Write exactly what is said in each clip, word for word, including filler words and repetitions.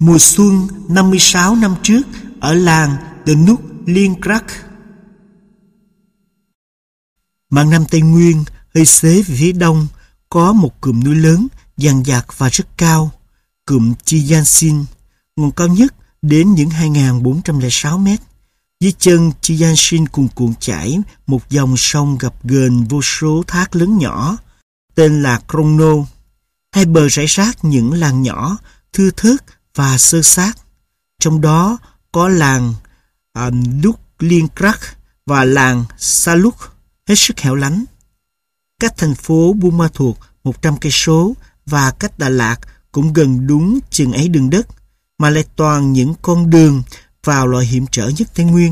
Mùa xuân năm mươi sáu năm trước ở làng The Nook Linkrag. Mạn Nam Tây Nguyên hơi xế về phía đông có một cụm núi lớn, dàn dạt và rất cao, cụm Chiyansin, ngọn cao nhất đến những hai nghìn bốn trăm lẻ sáu mét. Dưới chân Chiyansin cuồn cuộn chảy một dòng sông gập ghềnh vô số thác lớn nhỏ, tên là Crono. Hai bờ rải rác những làng nhỏ, thưa thớt và xơ xác. Trong đó có làng um, Duk Linkrag và làng Saluk hết sức hẻo lánh. Cách thành phố Buôn Ma Thuột một trăm cây số và cách Đà Lạt cũng gần đúng chừng ấy đường đất, mà lại toàn những con đường vào loại hiểm trở nhất Tây Nguyên.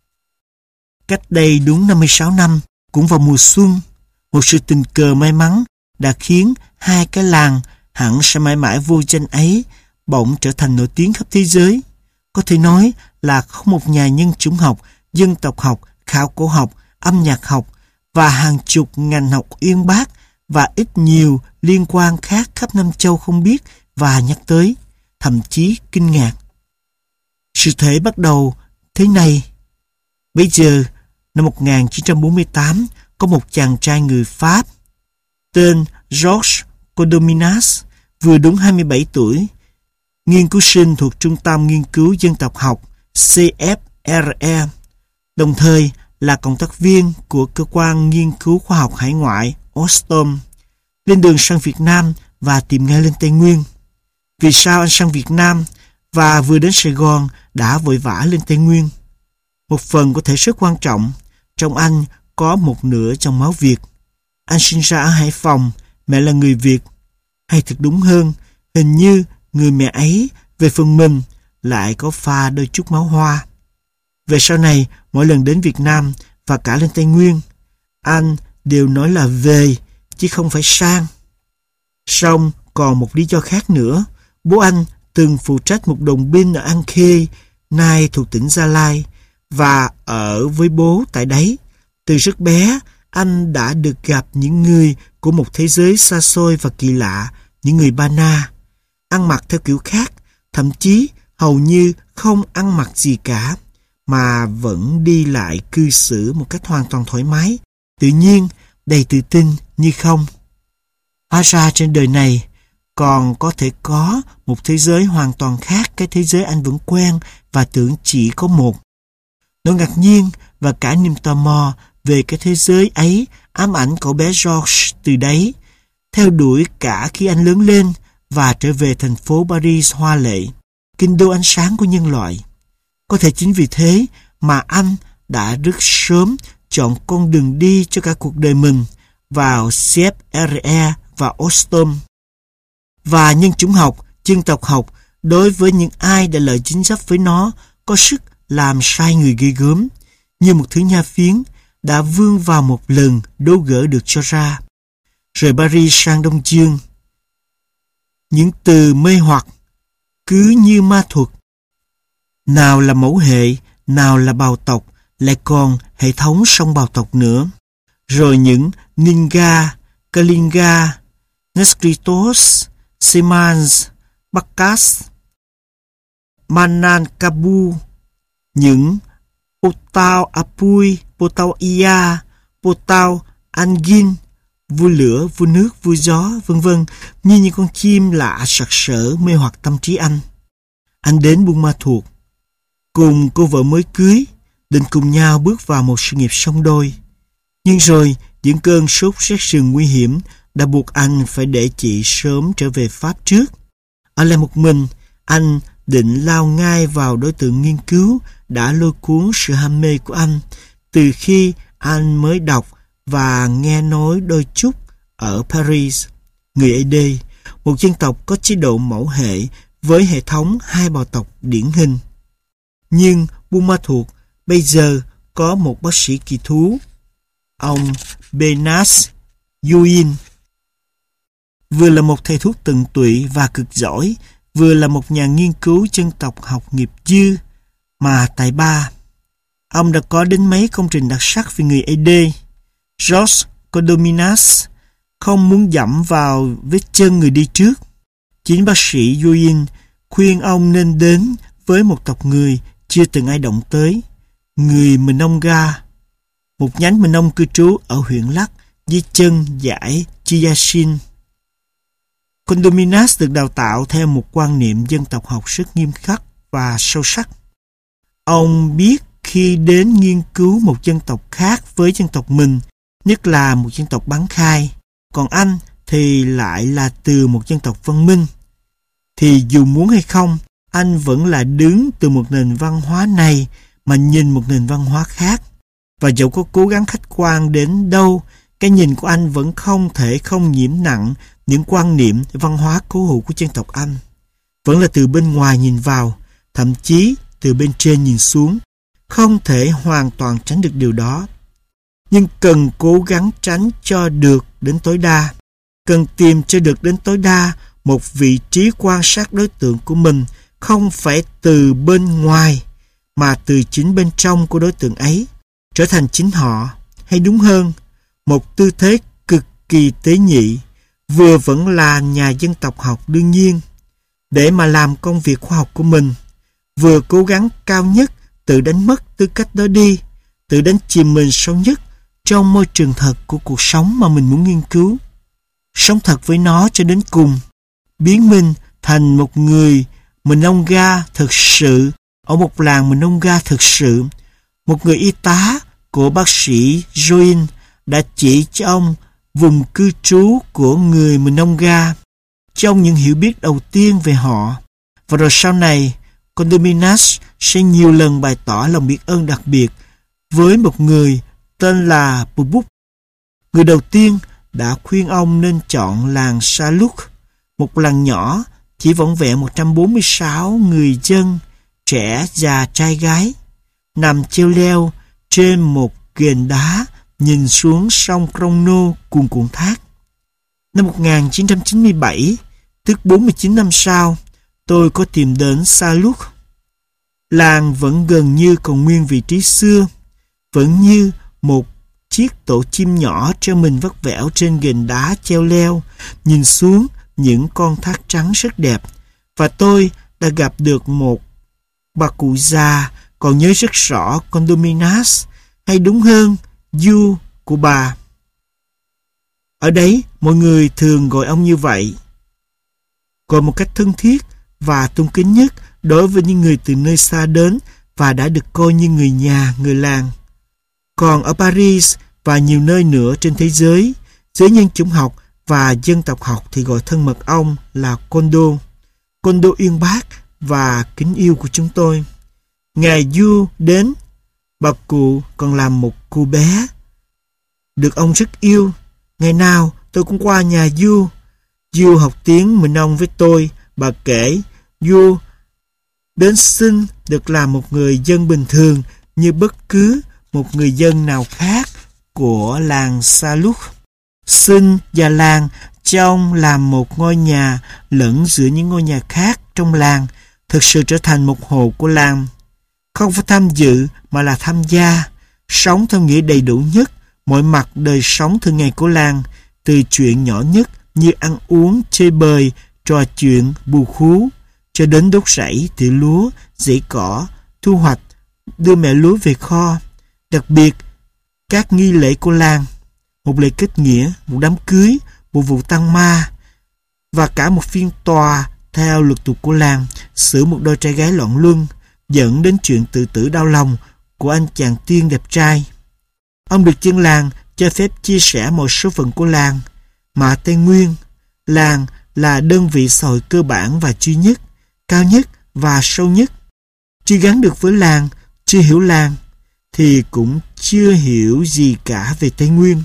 Cách đây đúng năm mươi sáu năm, cũng vào mùa xuân, một sự tình cờ may mắn đã khiến hai cái làng hẳn sẽ mãi mãi vô danh ấy bỗng trở thành nổi tiếng khắp thế giới. Có thể nói là không một nhà nhân chủng học, dân tộc học, khảo cổ học, âm nhạc học và hàng chục ngành học uyên bác và ít nhiều liên quan khác khắp Nam Châu không biết và nhắc tới, thậm chí kinh ngạc. Sự thể bắt đầu thế này. Bây giờ, năm một nghìn chín trăm bốn mươi tám, có một chàng trai người Pháp tên Georges Codominas, vừa đúng hai mươi bảy tuổi, nghiên cứu sinh thuộc Trung tâm Nghiên cứu Dân tộc học C F R E, đồng thời là cộng tác viên của cơ quan nghiên cứu khoa học hải ngoại Ostom, lên đường sang Việt Nam và tìm ngay lên Tây Nguyên. Vì sao anh sang Việt Nam và vừa đến Sài Gòn đã vội vã lên Tây Nguyên? Một phần có thể rất quan trọng, trong anh có một nửa trong máu Việt. Anh sinh ra ở Hải Phòng, mẹ là người Việt. Hay thật đúng hơn, hình như người mẹ ấy về phần mình lại có pha đôi chút máu Hoa. Về sau này, mỗi lần đến Việt Nam và cả lên Tây Nguyên, anh đều nói là về, chứ không phải sang. Song còn một lý do khác nữa. Bố anh từng phụ trách một đồn binh ở An Khê, nay thuộc tỉnh Gia Lai, và ở với bố tại đấy. Từ rất bé, anh đã được gặp những người của một thế giới xa xôi và kỳ lạ, những người Ba Na. Ăn mặc theo kiểu khác, thậm chí hầu như không ăn mặc gì cả, mà vẫn đi lại cư xử một cách hoàn toàn thoải mái, tự nhiên, đầy tự tin như không. Hóa ra trên đời này còn có thể có một thế giới hoàn toàn khác cái thế giới anh vẫn quen và tưởng chỉ có một. Nỗi ngạc nhiên và cả niềm tò mò về cái thế giới ấy ám ảnh cậu bé George từ đấy, theo đuổi cả khi anh lớn lên và trở về thành phố Paris hoa lệ, kinh đô ánh sáng của nhân loại. Có thể chính vì thế mà anh đã rất sớm chọn con đường đi cho cả cuộc đời mình vào C F R E và Ostom. Và nhân chủng học, dân tộc học đối với những ai đã lợi dính dấp với nó có sức làm sai người ghê gớm, như một thứ nha phiến đã vươn vào một lần đố gỡ được cho ra. Rời Paris sang Đông Dương, những từ mê hoặc cứ như ma thuật. Nào là mẫu hệ, nào là bào tộc, lại còn hệ thống song bào tộc nữa. Rồi những Ninga, Kalinga, Nescritos, Semans, Bacchus, Manankabu, những Potao Apui, Potao Ia, Potao Angin, vua lửa, vua nước, vua gió, vân vân, như những con chim lạ sặc sỡ mê hoặc tâm trí anh. Anh đến Buôn Ma Thuột cùng cô vợ mới cưới, định cùng nhau bước vào một sự nghiệp song đôi. Nhưng rồi những cơn sốt rét rừng nguy hiểm đã buộc anh phải để chị sớm trở về Pháp trước. Ở lại một mình, anh định lao ngay vào đối tượng nghiên cứu đã lôi cuốn sự ham mê của anh từ khi anh mới đọc và nghe nói đôi chút ở Paris. Người Ê Đê, một dân tộc có chế độ mẫu hệ với hệ thống hai bào tộc điển hình. Nhưng Buôn Ma Thuột bây giờ có một bác sĩ kỳ thú, ông Benas Yuin, vừa là một thầy thuốc tận tụy và cực giỏi, vừa là một nhà nghiên cứu dân tộc học nghiệp dư mà tài ba. Ông đã có đến mấy công trình đặc sắc về người Ê Đê. Georges Codominas không muốn dẫm vào vết chân người đi trước. Chính bác sĩ Yuin khuyên ông nên đến với một tộc người chưa từng ai động tới, người Mnonga, một nhánh Mân Nông cư trú ở huyện Lắc dưới chân dải Chiasin. Condominas được đào tạo theo một quan niệm dân tộc học rất nghiêm khắc và sâu sắc. Ông biết khi đến nghiên cứu một dân tộc khác với dân tộc mình, nhất là một dân tộc bán khai, còn anh thì lại là từ một dân tộc văn minh, thì dù muốn hay không, anh vẫn là đứng từ một nền văn hóa này mà nhìn một nền văn hóa khác. Và dẫu có cố gắng khách quan đến đâu, cái nhìn của anh vẫn không thể không nhiễm nặng những quan niệm văn hóa cố hữu của dân tộc Anh. Vẫn là từ bên ngoài nhìn vào, thậm chí từ bên trên nhìn xuống, không thể hoàn toàn tránh được điều đó. Nhưng cần cố gắng tránh cho được đến tối đa, cần tìm cho được đến tối đa một vị trí quan sát đối tượng của mình, không phải từ bên ngoài, mà từ chính bên trong của đối tượng ấy, trở thành chính họ, hay đúng hơn, một tư thế cực kỳ tế nhị, vừa vẫn là nhà dân tộc học đương nhiên, để mà làm công việc khoa học của mình, vừa cố gắng cao nhất tự đánh mất tư cách đó đi, tự đánh chìm mình sâu nhất trong môi trường thật của cuộc sống mà mình muốn nghiên cứu. Sống thật với nó cho đến cùng, biến mình thành một người Mnonga thực sự, ở một làng Mnonga thực sự. Một người y tá của bác sĩ Join đã chỉ cho ông vùng cư trú của người Mnonga, trong những hiểu biết đầu tiên về họ. Và rồi sau này, Condominas sẽ nhiều lần bày tỏ lòng biết ơn đặc biệt với một người tên là Bubuk. Người đầu tiên đã khuyên ông nên chọn làng Saluk, một làng nhỏ chỉ vỏn vẹn một trăm bốn mươi sáu người dân, trẻ, già, trai, gái, nằm treo leo trên một ghềnh đá nhìn xuống sông Crono cuồn cuộn thác. Năm một nghìn chín trăm chín mươi bảy, tức bốn mươi chín năm sau, tôi có tìm đến Saluk. Làng vẫn gần như còn nguyên vị trí xưa, vẫn như một chiếc tổ chim nhỏ treo mình vắt vẻo trên ghềnh đá treo leo, nhìn xuống những con thác trắng rất đẹp. Và tôi đã gặp được một bà cụ già còn nhớ rất rõ Condominas, hay đúng hơn, Du của bà. Ở đấy, mọi người thường gọi ông như vậy, gọi một cách thân thiết và tôn kính nhất đối với những người từ nơi xa đến và đã được coi như người nhà, người làng. Còn ở Paris và nhiều nơi nữa trên thế giới, giới nhân chủng học và dân tộc học thì gọi thân mật ông là Condo, Condo uyên bác và kính yêu của chúng tôi. Ngày Du đến, bà cụ còn làm một cô bé, được ông rất yêu. Ngày nào tôi cũng qua nhà Du. Du học tiếng Mân Nông với tôi. Bà kể, Du đến xin được làm một người dân bình thường như bất cứ một người dân nào khác của làng Saluk. Xin và làng cho ông làm một ngôi nhà lẫn giữa những ngôi nhà khác trong làng, thực sự trở thành một hộ của làng. Không phải tham dự mà là tham gia, sống theo nghĩa đầy đủ nhất mọi mặt đời sống thường ngày của làng, từ chuyện nhỏ nhất như ăn uống, chơi bời, trò chuyện, bù khú, cho đến đốt rẫy, tỉa lúa, dãy cỏ, thu hoạch, đưa mẹ lúa về kho. Đặc biệt, các nghi lễ của làng, một lễ kết nghĩa, một đám cưới, một vụ tăng ma, và cả một phiên tòa theo luật tục của làng, xử một đôi trai gái loạn luân, dẫn đến chuyện tự tử đau lòng của anh chàng tiên đẹp trai. Ông được dân làng cho phép chia sẻ một số phận của làng, mà Tây Nguyên, làng là đơn vị xã hội cơ bản và duy nhất, cao nhất và sâu nhất. Chưa gắn được với làng, chưa hiểu làng, thì cũng chưa hiểu gì cả về Tây Nguyên.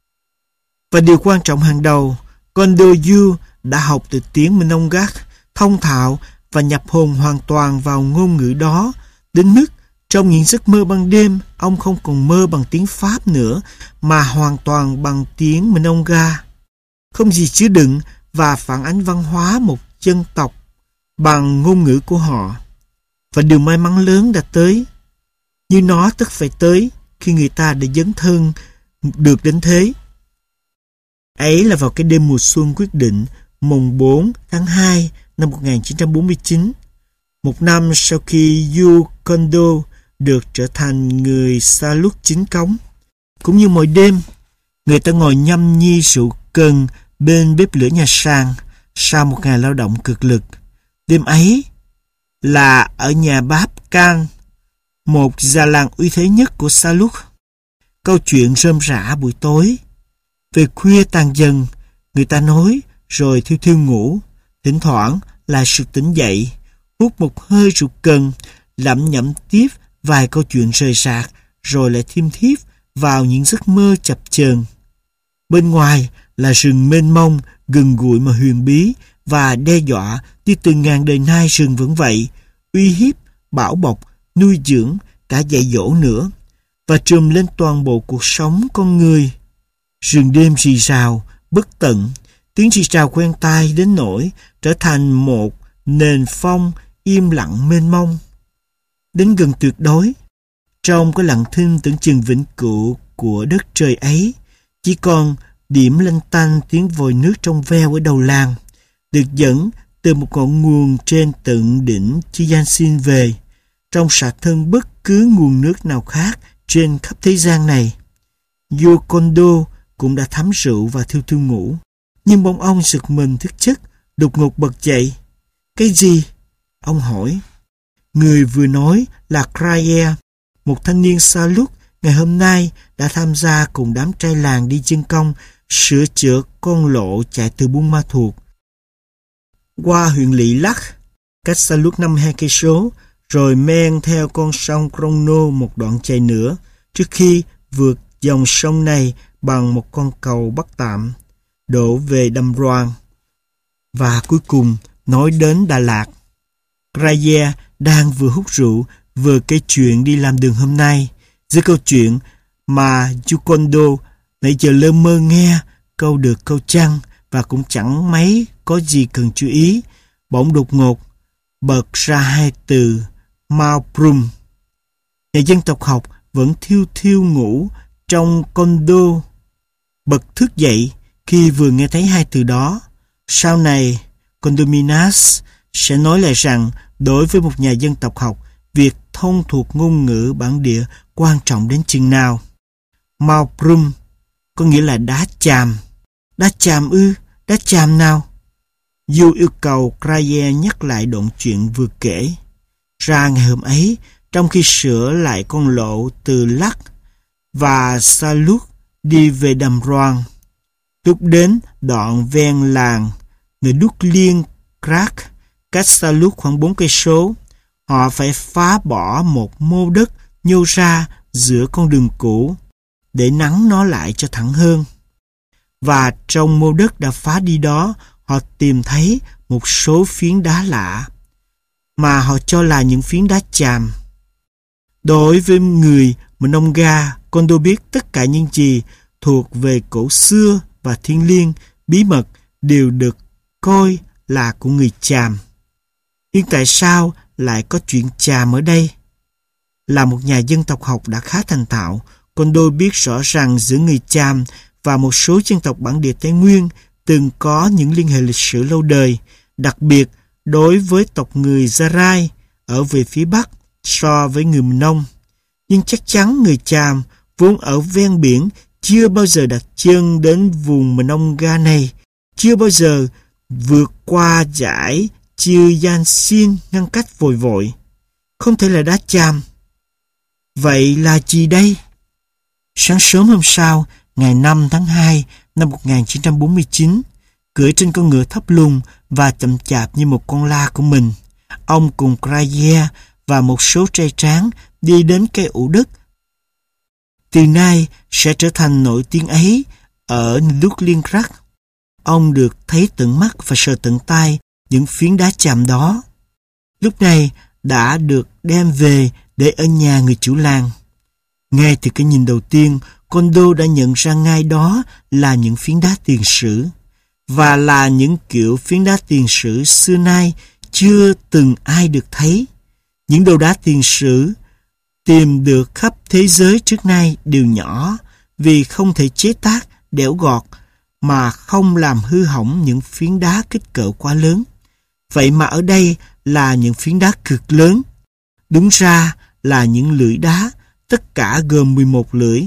Và điều quan trọng hàng đầu, Condo Du đã học từ tiếng Mnonga thông thạo và nhập hồn hoàn toàn vào ngôn ngữ đó, đến mức trong những giấc mơ ban đêm, ông không còn mơ bằng tiếng Pháp nữa, mà hoàn toàn bằng tiếng Mnonga. Không gì chứa đựng và phản ánh văn hóa một dân tộc bằng ngôn ngữ của họ. Và điều may mắn lớn đã tới, như nó tất phải tới khi người ta đã dấn thân được đến thế. Ấy là vào cái đêm mùa xuân quyết định, mùng bốn tháng hai năm một nghìn chín trăm bốn mươi chín, một năm sau khi Yu Kondo được trở thành người Sa Lút chính cống. Cũng như mọi đêm, người ta ngồi nhâm nhi rượu cần bên bếp lửa nhà sàn sau một ngày lao động cực lực. Đêm ấy là ở nhà Báp Can, một già làng uy thế nhất của Sa Lút. Câu chuyện rơm rả buổi tối. Về khuya tàn dần, người ta nói rồi thiêu thiêu ngủ, thỉnh thoảng lại sực tỉnh dậy, hút một hơi rượu cần, lẩm nhẩm tiếp vài câu chuyện rời rạc, rồi lại thiêm thiếp vào những giấc mơ chập chờn. Bên ngoài là rừng mênh mông, gần gũi mà huyền bí và đe dọa như từ ngàn đời nay rừng vẫn vậy, uy hiếp, bảo bọc, nuôi dưỡng, cả dạy dỗ nữa, và trùm lên toàn bộ cuộc sống con người. Rừng đêm rì rào, bất tận, tiếng rì rào quen tai đến nỗi trở thành một nền phong im lặng mênh mông, đến gần tuyệt đối. Trong cái lặng thinh tưởng chừng vĩnh cửu của đất trời ấy, chỉ còn điểm lanh tanh tiếng vòi nước trong veo ở đầu làng, được dẫn từ một ngọn nguồn trên tận đỉnh Chiyansin về, trong sạch hơn bất cứ nguồn nước nào khác trên khắp thế gian này. Yu Kondo cũng đã thấm rượu và thiêu thiêu ngủ, nhưng bỗng ông giật mình thức giấc, đột ngột bật dậy. Cái gì? Ông hỏi. Người vừa nói là Kraye, một thanh niên Sa Lút ngày hôm nay đã tham gia cùng đám trai làng đi chân công sửa chữa con lộ chạy từ Buôn Ma Thuột qua huyện Lị Lắc, cách Sa Lút năm mươi hai cây số, rồi men theo con sông Crono một đoạn chạy nữa, trước khi vượt dòng sông này bằng một con cầu bắc tạm đổ về Đầm Roan, và cuối cùng nói đến Đà Lạt. Kraye đang vừa hút rượu vừa kể chuyện đi làm đường hôm nay, giữa câu chuyện mà Yu Kondo nãy giờ lơ mơ nghe câu được câu chăng và cũng chẳng mấy có gì cần chú ý, bỗng đột ngột bật ra hai từ Mao Prum. Nhà dân tộc học vẫn thiêu thiêu ngủ trong Kondo bật thức dậy khi vừa nghe thấy hai từ đó. Sau này, Condominas sẽ nói lại rằng đối với một nhà dân tộc học, việc thông thuộc ngôn ngữ bản địa quan trọng đến chừng nào. Mao Prum có nghĩa là đá chàm. Đá chàm ư? Đá chàm nào? Yu yêu cầu Kraye nhắc lại đoạn chuyện vừa kể. Ra ngày hôm ấy, trong khi sửa lại con lộ từ Lắc và Sa Lút đi về Đầm Roan, lúc đến đoạn ven làng người Đúc Liên Crack, cách Sa Lút khoảng bốn cây số, họ phải phá bỏ một mô đất nhô ra giữa con đường cũ để nắn nó lại cho thẳng hơn. Và trong mô đất đã phá đi đó, họ tìm thấy một số phiến đá lạ mà họ cho là những phiến đá chàm. Đối với người Monongah, Kondo biết tất cả những gì thuộc về cổ xưa và thiêng liêng, bí mật đều được coi là của người Chàm. Nhưng tại sao lại có chuyện Chàm ở đây? Là một nhà dân tộc học đã khá thành thạo, Kondo biết rõ rằng giữa người Chàm và một số dân tộc bản địa Tây Nguyên từng có những liên hệ lịch sử lâu đời, đặc biệt đối với tộc người Zarai ở về phía Bắc so với người Mông. Nhưng chắc chắn người Chàm vốn ở ven biển chưa bao giờ đặt chân đến vùng Monongah này, chưa bao giờ vượt qua dải Chiyansin ngăn cách vội vội. Không thể là đá Chàm. Vậy là gì đây? Sáng sớm hôm sau, ngày năm tháng hai năm một nghìn chín trăm bốn mươi chín, cưỡi trên con ngựa thấp lùng và chậm chạp như một con la của mình, ông cùng Kraye và một số trai tráng đi đến cây ủ đất từ nay sẽ trở thành nổi tiếng ấy ở Đúc Liên Crack. Ông được thấy tận mắt và sờ tận tay những phiến đá chàm đó. Lúc này đã được đem về để ở nhà người chủ làng. Ngay từ cái nhìn đầu tiên, Kondo đã nhận ra ngay đó là những phiến đá tiền sử, và là những kiểu phiến đá tiền sử xưa nay chưa từng ai được thấy. Những đồ đá tiền sử tìm được khắp thế giới trước nay đều nhỏ, vì không thể chế tác, đẽo gọt mà không làm hư hỏng những phiến đá kích cỡ quá lớn. Vậy mà ở đây là những phiến đá cực lớn. Đúng ra là những lưỡi đá, tất cả gồm mười một lưỡi.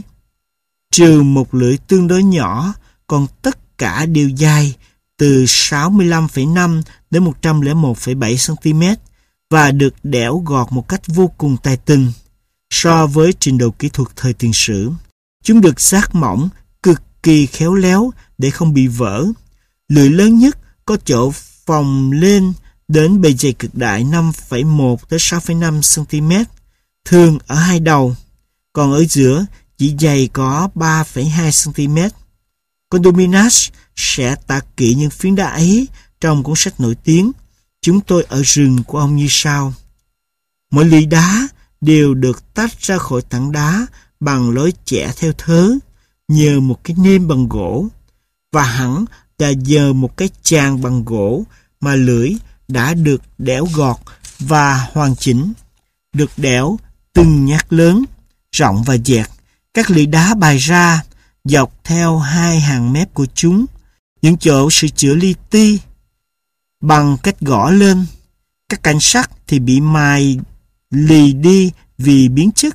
Trừ một lưỡi tương đối nhỏ, còn tất cả đều dài từ sáu mươi lăm phẩy năm đến một trăm lẻ một phẩy bảy xăng-ti-mét và được đẽo gọt một cách vô cùng tài tình. So với trình độ kỹ thuật thời tiền sử, chúng được rát mỏng, cực kỳ khéo léo để không bị vỡ. Lưỡi lớn nhất có chỗ phồng lên đến bề dày cực đại năm phẩy một tới sáu phẩy năm xăng-ti-mét, thường ở hai đầu, còn ở giữa chỉ dày có ba phẩy hai xăng-ti-mét. Condominas sẽ tả kỹ những phiến đá ấy trong cuốn sách nổi tiếng Chúng tôi ở rừng của ông như sau. Mỗi lưỡi đá đều được tách ra khỏi tảng đá bằng lối chẻ theo thớ, nhờ một cái nêm bằng gỗ, và hẳn là nhờ một cái chàng bằng gỗ mà lưỡi đã được đẽo gọt và hoàn chỉnh, được đẽo từng nhát lớn, rộng và dẹt. Các lưỡi đá bày ra dọc theo hai hàng mép của chúng, những chỗ sửa chữa li ti bằng cách gõ lên. Các cạnh sắt thì bị mài lì đi vì biến chất.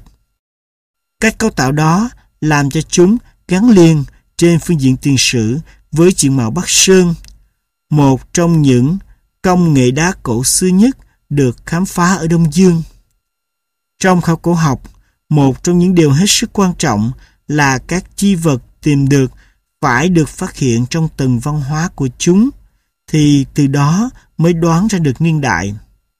Cách cấu tạo đó làm cho chúng gắn liền trên phương diện tiền sử với diện mạo Bắc Sơn, một trong những công nghệ đá cổ xưa nhất được khám phá ở Đông Dương. Trong khảo cổ học, một trong những điều hết sức quan trọng là các chi vật tìm được phải được phát hiện trong tầng văn hóa của chúng, thì từ đó mới đoán ra được niên đại.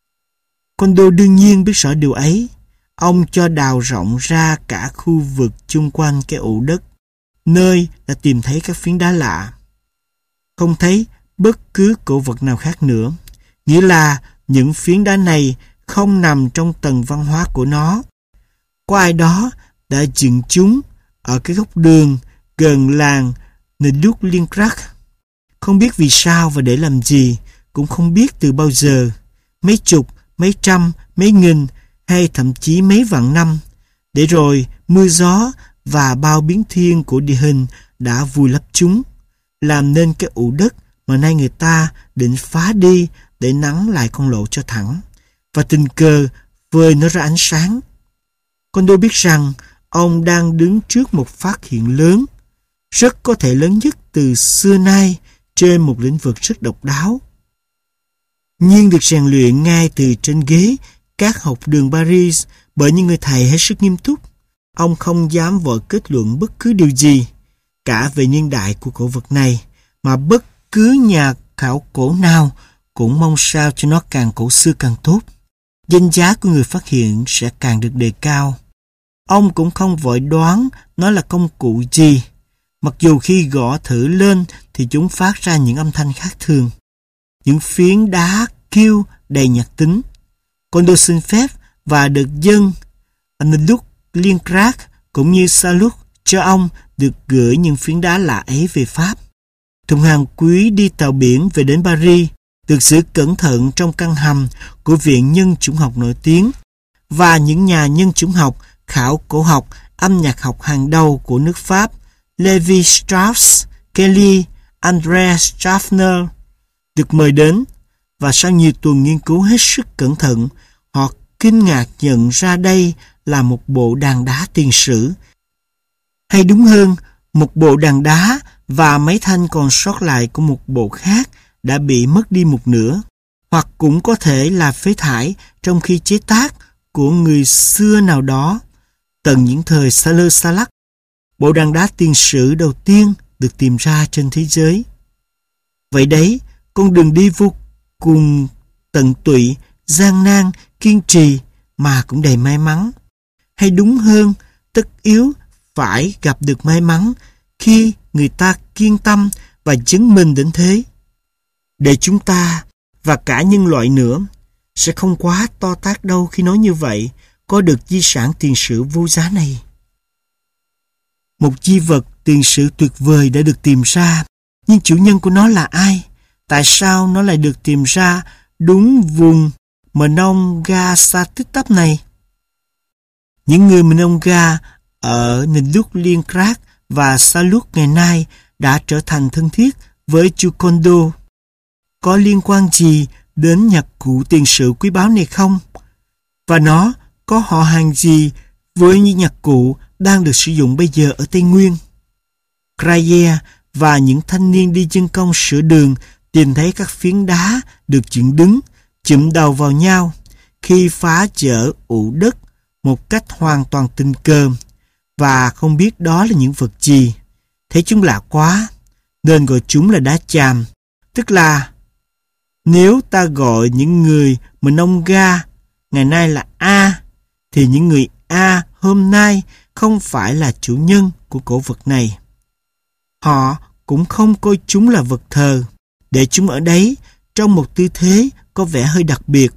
Kondo đương nhiên biết rõ điều ấy. Ông cho đào rộng ra cả khu vực chung quanh cái ụ đất, nơi đã tìm thấy các phiến đá lạ. Không thấy bất cứ cổ vật nào khác nữa, nghĩa là những phiến đá này không nằm trong tầng văn hóa của nó. Có ai đó đã dựng chúng ở cái góc đường gần làng Neduk Linkrak. Không biết vì sao và để làm gì, cũng không biết từ bao giờ, mấy chục, mấy trăm, mấy nghìn hay thậm chí mấy vạn năm, để rồi mưa gió và bao biến thiên của địa hình đã vùi lấp chúng, làm nên cái ụ đất mà nay người ta định phá đi để nắn lại con lộ cho thẳng, và tình cờ vơi nó ra ánh sáng. Kondo biết rằng ông đang đứng trước một phát hiện lớn, rất có thể lớn nhất từ xưa nay trên một lĩnh vực rất độc đáo, nhưng được rèn luyện ngay từ trên ghế các học đường Paris bởi những người thầy hết sức nghiêm túc. Ông không dám vội kết luận bất cứ điều gì cả về niên đại của cổ vật này, mà bất cứ nhà khảo cổ nào cũng mong sao cho nó càng cổ xưa càng tốt. Danh giá của người phát hiện sẽ càng được đề cao. Ông cũng không vội đoán nó là công cụ gì, mặc dù khi gõ thử lên thì chúng phát ra những âm thanh khác thường. Những phiến đá kêu đầy nhạc tính. Kondo xin phép và được dâng Neduk Linkrak cũng như Saluk cho ông được gửi những phiến đá lạ ấy về Pháp. Thùng hàng quý đi tàu biển về đến Paris được giữ cẩn thận trong căn hầm của Viện Nhân chủng học nổi tiếng, và những nhà nhân chủng học, khảo cổ học, âm nhạc học hàng đầu của nước Pháp, Levi Strauss, Kelly, André Schaffner, được mời đến, và sau nhiều tuần nghiên cứu hết sức cẩn thận, họ kinh ngạc nhận ra đây là một bộ đàn đá tiền sử, hay đúng hơn, một bộ đàn đá và mấy thanh còn sót lại của một bộ khác đã bị mất đi một nửa, hoặc cũng có thể là phế thải trong khi chế tác của người xưa nào đó, tận những thời Sa-lơ Sa-lắc. Bộ đàn đá tiền sử đầu tiên được tìm ra trên thế giới. Vậy đấy, con đường đi vô cùng tận tụy, gian nan, kiên trì mà cũng đầy may mắn. Hay đúng hơn, tất yếu phải gặp được may mắn khi người ta kiên tâm và chứng minh đến thế. Để chúng ta và cả nhân loại nữa sẽ không quá to tát đâu khi nói như vậy, có được di sản tiền sử vô giá này. Một di vật tiền sử tuyệt vời đã được tìm ra, nhưng chủ nhân của nó là ai? Tại sao nó lại được tìm ra đúng vùng Monongah xa tích tắp này? Những người Monongah ở Neduk Linkrak và Saluk ngày nay đã trở thành thân thiết với Chu Kondo. Có liên quan gì đến nhạc cụ tiền sự quý báu này không? Và nó có họ hàng gì với những nhạc cụ đang được sử dụng bây giờ ở Tây Nguyên? Kraye và những thanh niên đi chân công sửa đường tìm thấy các phiến đá được dựng đứng, chụm đầu vào nhau khi phá chở ụ đất một cách hoàn toàn tình cờ, và không biết đó là những vật gì. Thấy chúng lạ quá, nên gọi chúng là đá chàm. Tức là nếu ta gọi những người Mnonga ngày nay là A, thì những người A hôm nay không phải là chủ nhân của cổ vật này. Họ cũng không coi chúng là vật thờ, để chúng ở đấy trong một tư thế có vẻ hơi đặc biệt.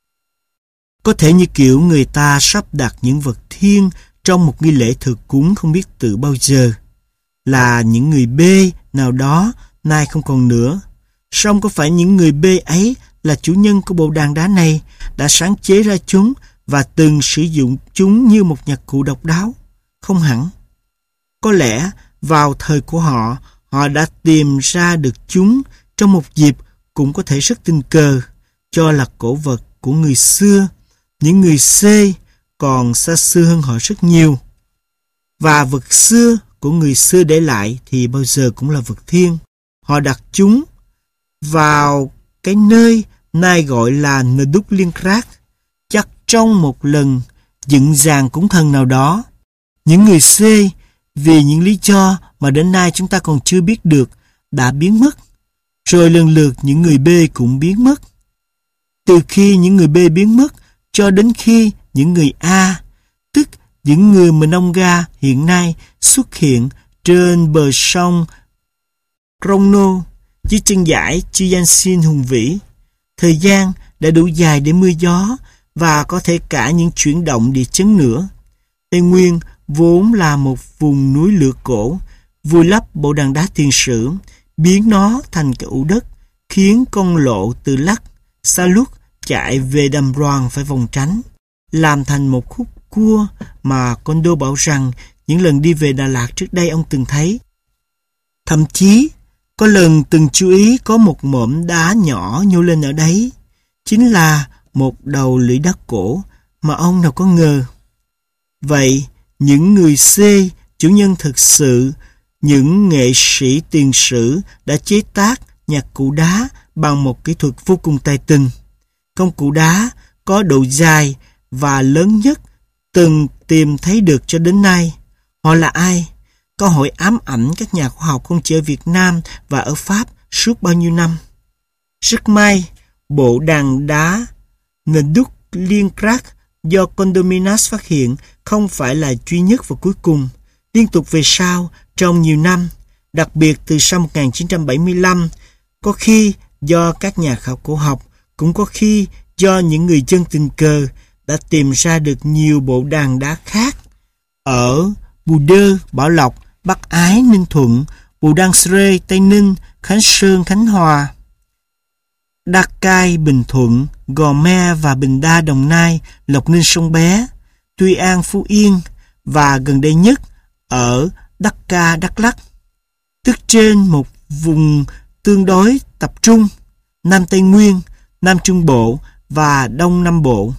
Có thể như kiểu người ta sắp đặt những vật thiêng trong một nghi lễ thờ cúng không biết từ bao giờ, là những người B nào đó nay không còn nữa. Song có phải những người B ấy là chủ nhân của bộ đàn đá này, đã sáng chế ra chúng và từng sử dụng chúng như một nhạc cụ độc đáo? Không hẳn. Có lẽ vào thời của họ, họ đã tìm ra được chúng trong một dịp cũng có thể rất tình cờ, cho là cổ vật của người xưa, những người C còn xa xưa hơn họ rất nhiều. Và vật xưa của người xưa để lại thì bao giờ cũng là vật thiêng. Họ đặt chúng vào cái nơi nay gọi là Nduk Liên Krak, chắc trong một lần dựng dàn cúng thần nào đó. Những người C, vì những lý do mà đến nay chúng ta còn chưa biết được, đã biến mất. Rồi lần lượt những người B cũng biến mất. Từ khi những người B biến mất cho đến khi những người A, tức những người Mnonga hiện nay xuất hiện trên bờ sông Crono dưới chân dải Chiansin hùng vĩ. Thời gian đã đủ dài để mưa gió và có thể cả những chuyển động địa chấn nữa. Tây Nguyên vốn là một vùng núi lửa cổ, vùi lấp bộ đàn đá tiền sử, biến nó thành cái ụ đất, khiến con lộ từ Lắc, Sa Lúc chạy về Đầm Roàn phải vòng tránh, làm thành một khúc cua mà Kondo bảo rằng những lần đi về Đà Lạt trước đây ông từng thấy. Thậm chí, có lần từng chú ý có một mỏm đá nhỏ nhô lên ở đấy, chính là một đầu lưỡi đất cổ mà ông nào có ngờ. Vậy, những người C, chủ nhân thực sự, những nghệ sĩ tiền sử đã chế tác nhạc cụ đá bằng một kỹ thuật vô cùng tài tình. Công cụ đá có độ dài và lớn nhất từng tìm thấy được cho đến nay. Họ là ai? Câu hỏi ám ảnh các nhà khoa học không chỉ ở Việt Nam và ở Pháp suốt bao nhiêu năm. Rất may, bộ đàn đá Nduk Liên Krak do Condominas phát hiện không phải là duy nhất và cuối cùng. Liên tục về sau, trong nhiều năm, đặc biệt từ sau một nghìn chín trăm bảy mươi lăm, có khi do các nhà khảo cổ học, cũng có khi do những người dân tình cờ đã tìm ra được nhiều bộ đàn đá khác. Ở Bù Đơ, Bảo Lộc, Bắc Ái, Ninh Thuận, Bù Đăng Srê, Tây Ninh, Khánh Sơn, Khánh Hòa, Đắc Cai, Bình Thuận, Gò Me và Bình Đa, Đồng Nai, Lộc Ninh, Sông Bé, Tuy An, Phú Yên và gần đây nhất ở Đắc Ca, Đắk Lắk, tức trên một vùng tương đối tập trung, Nam Tây Nguyên, Nam Trung Bộ và Đông Nam Bộ.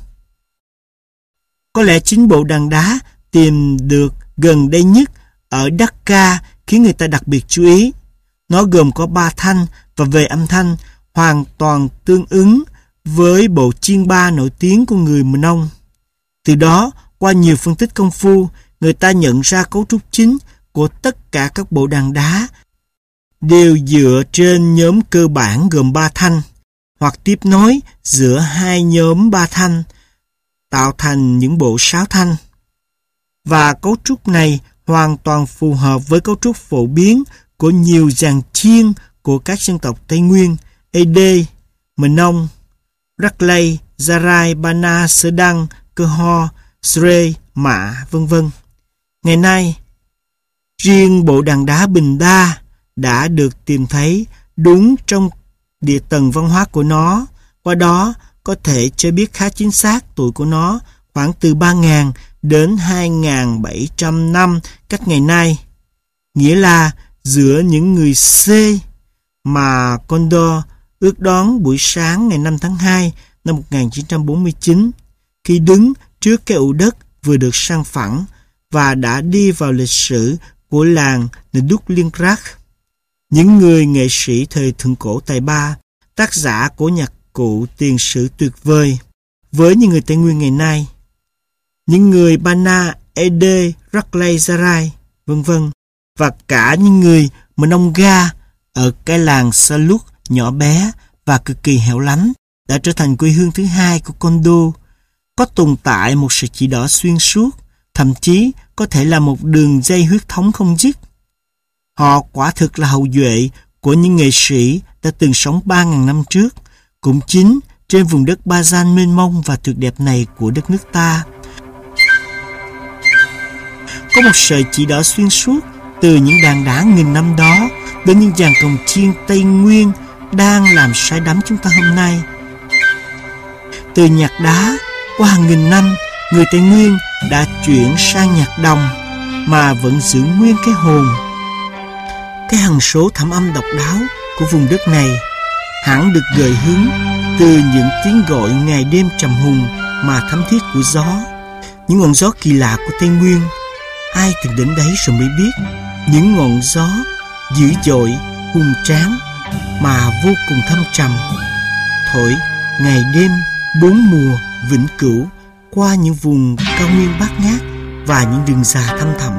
Có lẽ chính bộ đàn đá tìm được gần đây nhất ở Đắc Ca khiến người ta đặc biệt chú ý. Nó gồm có ba thanh và về âm thanh hoàn toàn tương ứng với bộ chiên ba nổi tiếng của người Mnon. Từ đó, qua nhiều phân tích công phu, người ta nhận ra cấu trúc chính của tất cả các bộ đàn đá đều dựa trên nhóm cơ bản gồm ba thanh, hoặc tiếp nối giữa hai nhóm ba thanh, tạo thành những bộ sáu thanh. Và cấu trúc này hoàn toàn phù hợp với cấu trúc phổ biến của nhiều dàn chiên của các dân tộc Tây Nguyên, Ede, Mnon, Raklay, Zarai, Bana, Sơ Đăng, Cơ Ho, Sre, Mạ, vân vân. Ngày nay, riêng bộ đàn đá Bình Đa đã được tìm thấy đúng trong địa tầng văn hóa của nó. Qua đó, có thể cho biết khá chính xác tuổi của nó khoảng từ ba nghìn đến hai nghìn bảy trăm năm cách ngày nay. Nghĩa là giữa những người C mà Condor ước đoán buổi sáng ngày năm tháng hai năm một nghìn chín trăm bốn mươi chín, khi đứng trước cái ụ đất vừa được san phẳng và đã đi vào lịch sử của làng Nduk-Lingrad. Những người nghệ sĩ thời thượng cổ tài ba, tác giả của nhạc cụ tiền sử tuyệt vời với những người Tây Nguyên ngày nay, những người Bana, Ede, Raklay, Zarai, vân vân, và cả những người Monongah ở cái làng Saluk nhỏ bé và cực kỳ hẻo lánh đã trở thành quê hương thứ hai của Kondo, có tồn tại một sợi chỉ đỏ xuyên suốt, thậm chí có thể là một đường dây huyết thống không dứt. Họ quả thực là hậu duệ của những nghệ sĩ đã từng sống ba nghìn năm trước, cũng chính trên vùng đất Bazan mênh mông và tuyệt đẹp này của đất nước ta. Có một sợi chỉ đỏ xuyên suốt từ những đàn đá nghìn năm đó đến những dàn cồng chiêng Tây Nguyên đang làm say đắm chúng ta hôm nay. Từ nhạc đá, qua hàng nghìn năm, người Tây Nguyên đã chuyển sang nhạc đồng mà vẫn giữ nguyên cái hồn, cái hằng số thảm âm độc đáo của vùng đất này, hẳn được gợi hứng từ những tiếng gọi ngày đêm trầm hùng mà thấm thiết của gió. Những ngọn gió kỳ lạ của Tây Nguyên, ai từng đến đấy rồi mới biết. Những ngọn gió dữ dội, hùng tráng mà vô cùng thâm trầm, thổi ngày đêm bốn mùa vĩnh cửu qua những vùng cao nguyên bát ngát và những rừng già thăm thẳm.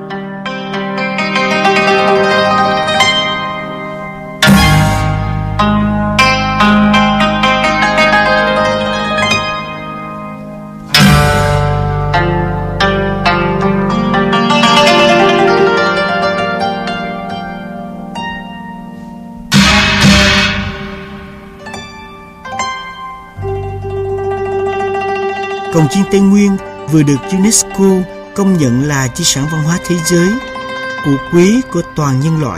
Cồng chiêng Tây Nguyên vừa được UNESCO công nhận là di sản văn hóa thế giới, của quý của toàn nhân loại.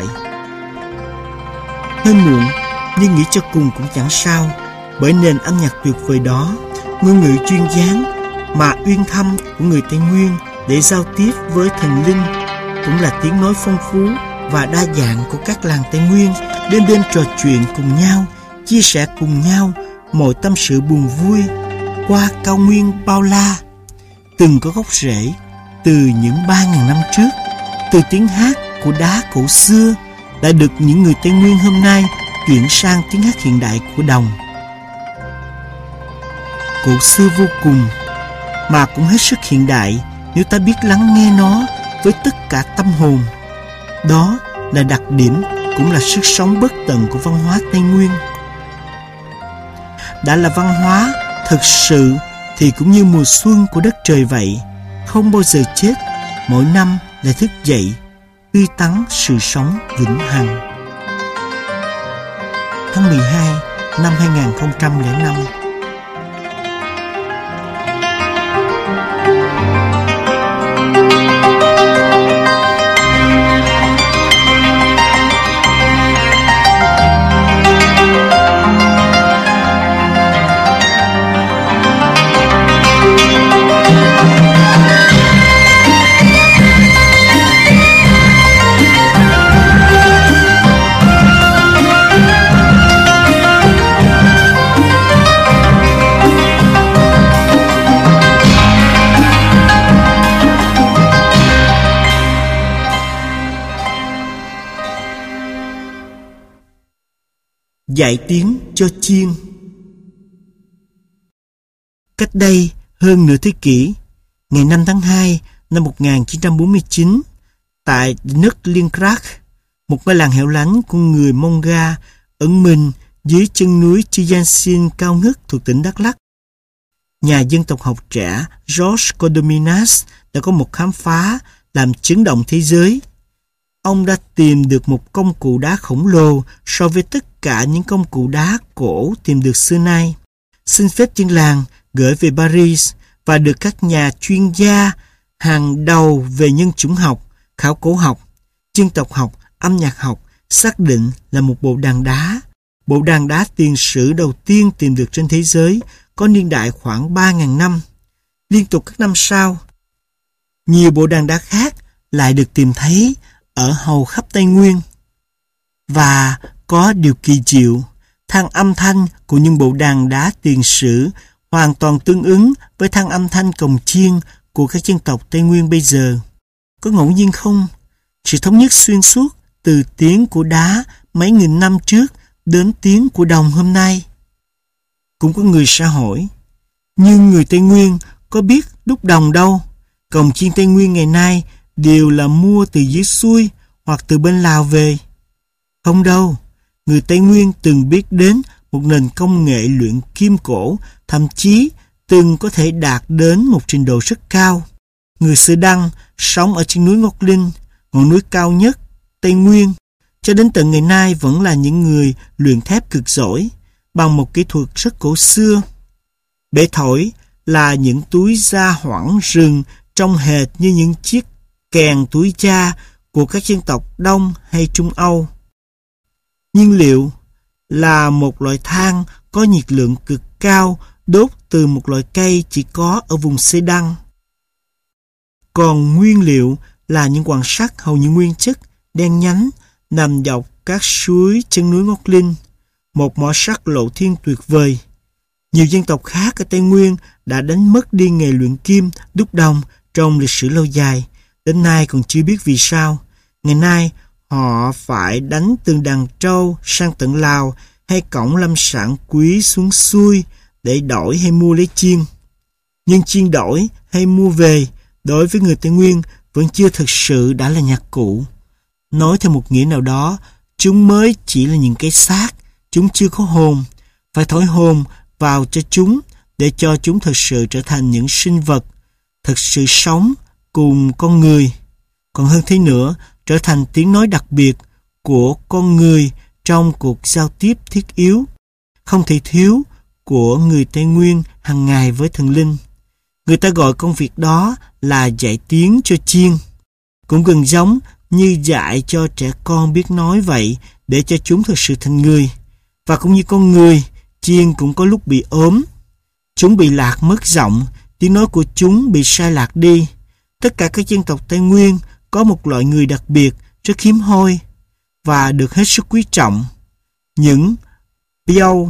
Hơi muộn, nhưng nghĩ cho cùng cũng chẳng sao, bởi nền âm nhạc tuyệt vời đó, ngôn ngữ duyên dáng mà uyên thâm của người Tây Nguyên để giao tiếp với thần linh, cũng là tiếng nói phong phú và đa dạng của các làng Tây Nguyên, đêm đêm trò chuyện cùng nhau, chia sẻ cùng nhau mọi tâm sự buồn vui qua cao nguyên bao la, từng có gốc rễ từ những ba nghìn năm trước, từ tiếng hát của đá cổ xưa đã được những người Tây Nguyên hôm nay chuyển sang tiếng hát hiện đại của đồng. Cổ xưa vô cùng mà cũng hết sức hiện đại nếu ta biết lắng nghe nó với tất cả tâm hồn. Đó là đặc điểm, cũng là sức sống bất tận của văn hóa Tây Nguyên. Đã là văn hóa thực sự thì cũng như mùa xuân của đất trời vậy, không bao giờ chết, mỗi năm lại thức dậy, tươi tắn sự sống vĩnh hằng. Tháng mười hai năm hai nghìn không trăm lẻ năm. Dạy tiếng cho chiêng. Cách đây hơn nửa thế kỷ, ngày năm tháng hai năm một nghìn chín trăm bốn mươi chín, tại Nduk-Lingrad, một ngôi làng hẻo lánh của người Monga ẩn mình dưới chân núi Chiyansin cao ngất thuộc tỉnh Đắk Lắk, nhà dân tộc học trẻ George Condominas đã có một khám phá làm chấn động thế giới. Ông đã tìm được một công cụ đá khổng lồ so với tất cả những công cụ đá cổ tìm được xưa nay. Xin phép dân làng gửi về Paris và được các nhà chuyên gia hàng đầu về nhân chủng học, khảo cổ học, dân tộc học, âm nhạc học xác định là một bộ đàn đá. Bộ đàn đá tiền sử đầu tiên tìm được trên thế giới có niên đại khoảng ba nghìn năm. Liên tục các năm sau, nhiều bộ đàn đá khác lại được tìm thấy ở hầu khắp Tây Nguyên. Và có điều kỳ diệu, Thang âm thanh của những bộ đàn đá tiền sử hoàn toàn tương ứng với thang âm thanh cồng chiêng của các dân tộc Tây Nguyên bây giờ. Có ngẫu nhiên không? Sự thống nhất xuyên suốt từ tiếng của đá mấy nghìn năm trước đến tiếng của đồng hôm nay. Cũng có người sẽ hỏi, nhưng người Tây Nguyên có biết đúc đồng đâu? Cồng chiêng Tây Nguyên ngày nay đều là mua từ dưới xuôi hoặc từ bên Lào về. Không đâu, người Tây Nguyên từng biết đến một nền công nghệ luyện kim cổ, thậm chí từng có thể đạt đến một trình độ rất cao. Người Sơ Đăng sống ở trên núi Ngọc Linh, ngọn núi cao nhất Tây Nguyên, cho đến tận ngày nay vẫn là những người luyện thép cực giỏi, bằng một kỹ thuật rất cổ xưa. Bể thổi là những túi da hoẳng rừng trông hệt như những chiếc kèn túi da của các dân tộc Đông hay Trung Âu. Nhiên liệu là một loại than có nhiệt lượng cực cao đốt từ một loại cây chỉ có ở vùng Sê Đăng. Còn nguyên liệu là những quặng sắt hầu như nguyên chất, đen nhánh, nằm dọc các suối chân núi Ngọc Linh, một mỏ sắt lộ thiên tuyệt vời. Nhiều dân tộc khác ở Tây Nguyên đã đánh mất đi nghề luyện kim, đúc đồng trong lịch sử lâu dài, đến nay còn chưa biết vì sao. Ngày nay, họ phải đánh từ Đàn Trâu sang tận Lào hay cõng lâm sản quý xuống xuôi để đổi hay mua lấy chiên. Nhưng chiên đổi hay mua về đối với người Tây Nguyên vẫn chưa thực sự đã là nhạc cụ. Nói theo một nghĩa nào đó, chúng mới chỉ là những cái xác, chúng chưa có hồn. Phải thổi hồn vào cho chúng để cho chúng thực sự trở thành những sinh vật, thực sự sống cùng con người. Còn hơn thế nữa, trở thành tiếng nói đặc biệt của con người trong cuộc giao tiếp thiết yếu, không thể thiếu của người Tây Nguyên hàng ngày với thần linh. Người ta gọi công việc đó là dạy tiếng cho chiên, cũng gần giống như dạy cho trẻ con biết nói vậy để cho chúng thực sự thành người. Và cũng như con người, chiên cũng có lúc bị ốm. Chúng bị lạc mất giọng, tiếng nói của chúng bị sai lạc đi. Tất cả các dân tộc Tây Nguyên có một loại người đặc biệt, rất hiếm hoi và được hết sức quý trọng. Những Biao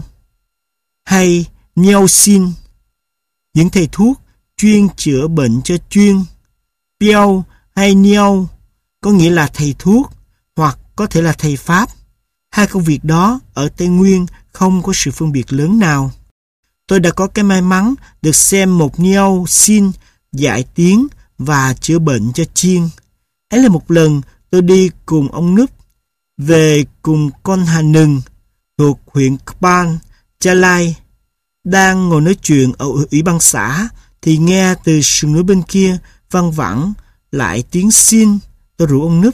hay Niao Xin, những thầy thuốc chuyên chữa bệnh cho chuyên. Biao hay Niao có nghĩa là thầy thuốc hoặc có thể là thầy Pháp. Hai công việc đó ở Tây Nguyên không có sự phân biệt lớn nào. Tôi đã có cái may mắn được xem một Niao Xin dạy tiếng và chữa bệnh cho chiên. Ấy là một lần tôi đi cùng ông Núp về cùng con Hà Nừng thuộc huyện Kpan, Gia Lai. Đang ngồi nói chuyện ở ủy ban xã thì nghe từ sườn núi bên kia văng vẳng lại tiếng xin. Tôi rủ ông Núp: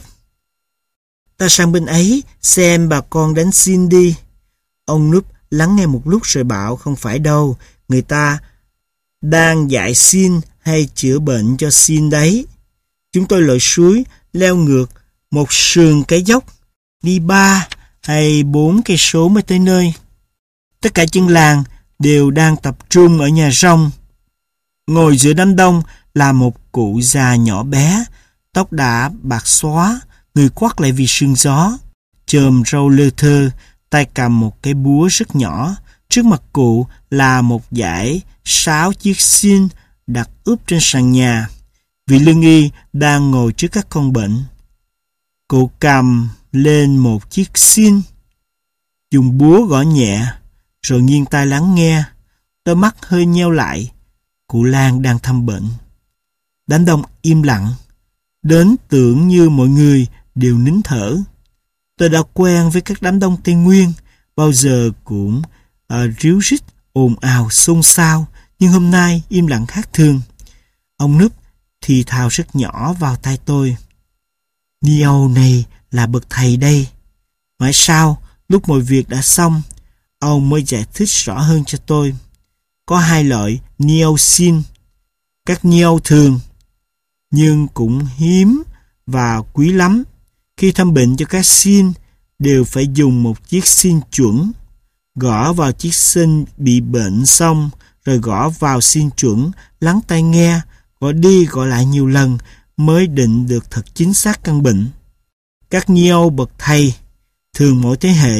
ta sang bên ấy xem bà con đánh xin đi. Ông Núp lắng nghe một lúc rồi bảo: không phải đâu, người ta đang dạy xin hay chữa bệnh cho xin đấy. Chúng tôi lội suối, leo ngược một sườn cái dốc, đi ba hay bốn cây số mới tới nơi. Tất cả dân làng đều đang tập trung ở nhà rông. Ngồi giữa đám đông là một cụ già nhỏ bé, tóc đã bạc xóa, người quắt lại vì sương gió, chòm râu lơ thơ, tay cầm một cái búa rất nhỏ. Trước mặt cụ là một dãy sáu chiếc xin đặt úp trên sàn nhà. Vị lương y đang ngồi trước các con bệnh. Cụ cầm lên một chiếc xin, dùng búa gõ nhẹ, rồi nghiêng tai lắng nghe. Đôi mắt hơi nheo lại. Cụ Lan đang thăm bệnh. Đám đông im lặng, đến tưởng như mọi người đều nín thở. Tôi đã quen với các đám đông Tây Nguyên, bao giờ cũng uh, ríu rít, ồn ào, xôn xao, nhưng hôm nay im lặng khác thường. Ông Núp thì thào rất nhỏ vào tai tôi: Niao này là bậc thầy đây. Mãi sau, lúc mọi việc đã xong, ông mới giải thích rõ hơn cho tôi. Có hai loại Niao Xin, các Niao thường, nhưng cũng hiếm và quý lắm. Khi thăm bệnh cho các xin, đều phải dùng một chiếc xin chuẩn. Gõ vào chiếc xin bị bệnh xong, rồi gõ vào xin chuẩn, lắng tai nghe, gõ đi gõ lại nhiều lần mới định được thật chính xác căn bệnh. Các Niao bậc thầy, thường mỗi thế hệ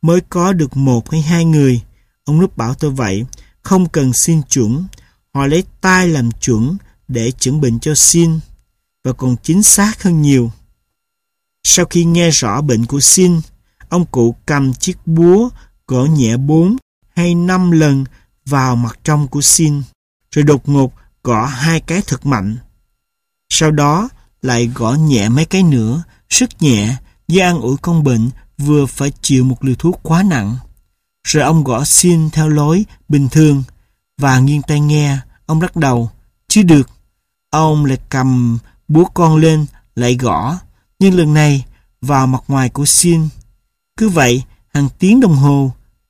mới có được một hay hai người. Ông Núp bảo tôi vậy, không cần xin chuẩn. Họ lấy tai làm chuẩn để chẩn bệnh cho xin, và còn chính xác hơn nhiều. Sau khi nghe rõ bệnh của xin, ông cụ cầm chiếc búa gõ nhẹ bốn hay năm lần vào mặt trong của xin, rồi đột ngột gõ hai cái thật mạnh. Sau đó lại gõ nhẹ mấy cái nữa, rất nhẹ, như an ủi con bệnh vừa phải chịu một liều thuốc quá nặng. Rồi ông gõ xin theo lối bình thường, và nghiêng tai nghe, ông lắc đầu, chưa được. Ông lại cầm búa con lên, lại gõ, nhưng lần này vào mặt ngoài của xin. Cứ vậy, hàng tiếng đồng hồ.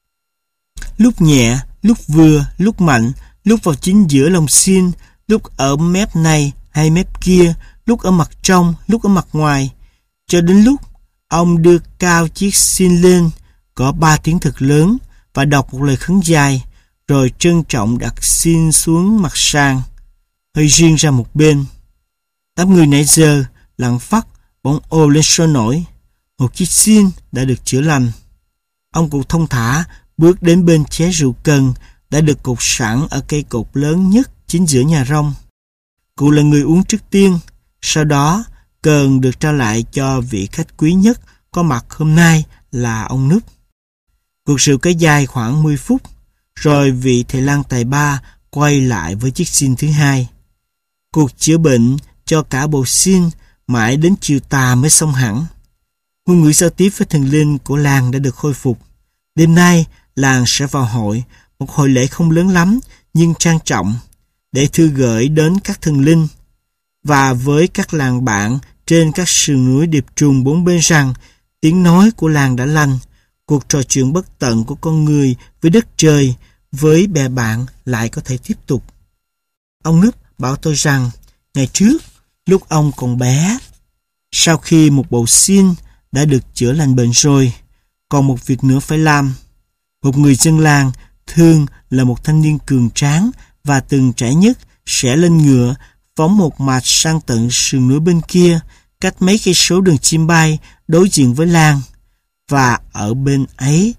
Lúc nhẹ, lúc vừa, lúc mạnh, lúc vào chính giữa lòng xin, lúc ở mép này hay mép kia, lúc ở mặt trong, lúc ở mặt ngoài. Cho đến lúc ông đưa cao chiếc xin lên, gõ ba tiếng thật lớn và đọc một lời khấn dài, rồi trân trọng đặt xin xuống mặt sàn, hơi riêng ra một bên. Đám người nãy giờ lặng phắt bỗng ồ lên sôi nổi. Một chiếc xin đã được chữa lành. Ông cụ thông thả bước đến bên ché rượu cần đã được cột sẵn ở cây cột lớn nhất chính giữa nhà rông. Cụ là người uống trước tiên, sau đó cần được trao lại cho vị khách quý nhất có mặt hôm nay là ông Núp. Cuộc rượu kéo dài khoảng mười phút, rồi vị thầy lang tài ba quay lại với chiếc xin thứ hai. Cuộc chữa bệnh cho cả bộ xin mãi đến chiều tà mới xong hẳn. Ngôn ngữ giao tiếp với thần linh của làng đã được khôi phục. Đêm nay, làng sẽ vào hội, một hội lễ không lớn lắm nhưng trang trọng, để thư gửi đến các thần linh và với các làng bạn trên các sườn núi điệp trùng bốn bên rằng tiếng nói của làng đã lành, cuộc trò chuyện bất tận của con người với đất trời, với bè bạn lại có thể tiếp tục. Ông Núp bảo tôi rằng, ngày trước, lúc ông còn bé, sau khi một bộ xin đã được chữa lành bệnh rồi, còn một việc nữa phải làm. Một người dân làng, thường là một thanh niên cường tráng và từng trải nhất, sẽ lên ngựa, phóng một mạch sang tận sườn núi bên kia, cách mấy cây số đường chim bay, đối diện với làng. Và ở bên ấy,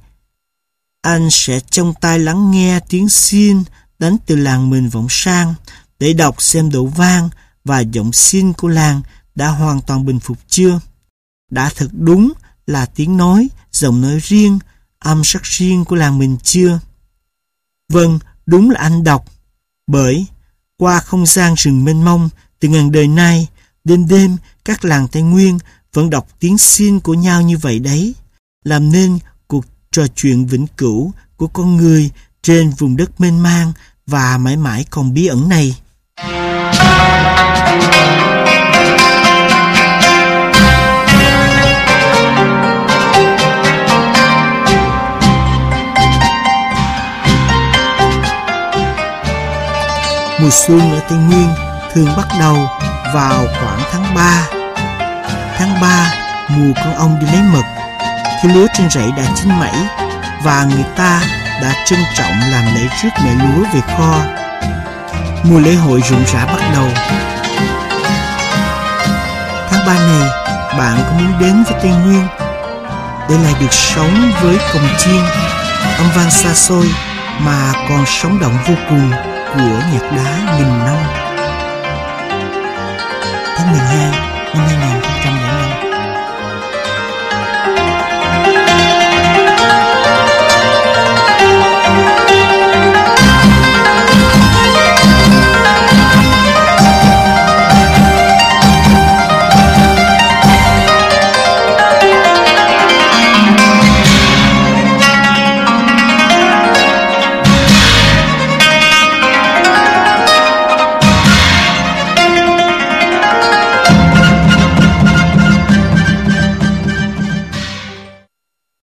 anh sẽ trong tai lắng nghe tiếng xin đánh từ làng mình vọng sang, để đọc xem độ vang và giọng xin của làng đã hoàn toàn bình phục chưa. Đã thật đúng là tiếng nói, giọng nói riêng, âm sắc riêng của làng mình chưa? Vâng, đúng là anh đọc. Bởi qua không gian rừng mênh mông từ ngàn đời nay, đêm đêm các làng Tây Nguyên vẫn đọc tiếng xin của nhau như vậy đấy, làm nên cuộc trò chuyện vĩnh cửu của con người trên vùng đất mênh mang và mãi mãi còn bí ẩn này. Mùa xuân ở Tây Nguyên thường bắt đầu vào khoảng tháng ba. Tháng ba, mùa con ong đi lấy mật, khi lúa trên rẫy đã chín mẩy và người ta đã trân trọng làm lễ rước mẹ lúa về kho. Mùa lễ hội rộn rã bắt đầu. Tháng ba này, bạn có muốn đến với Tây Nguyên để lại được sống với cồng chiên, âm vang xa xôi mà còn sống động vô cùng của nhạc đá nghìn năm. Tháng mười hai năm hai nghìn không trăm lẻ năm,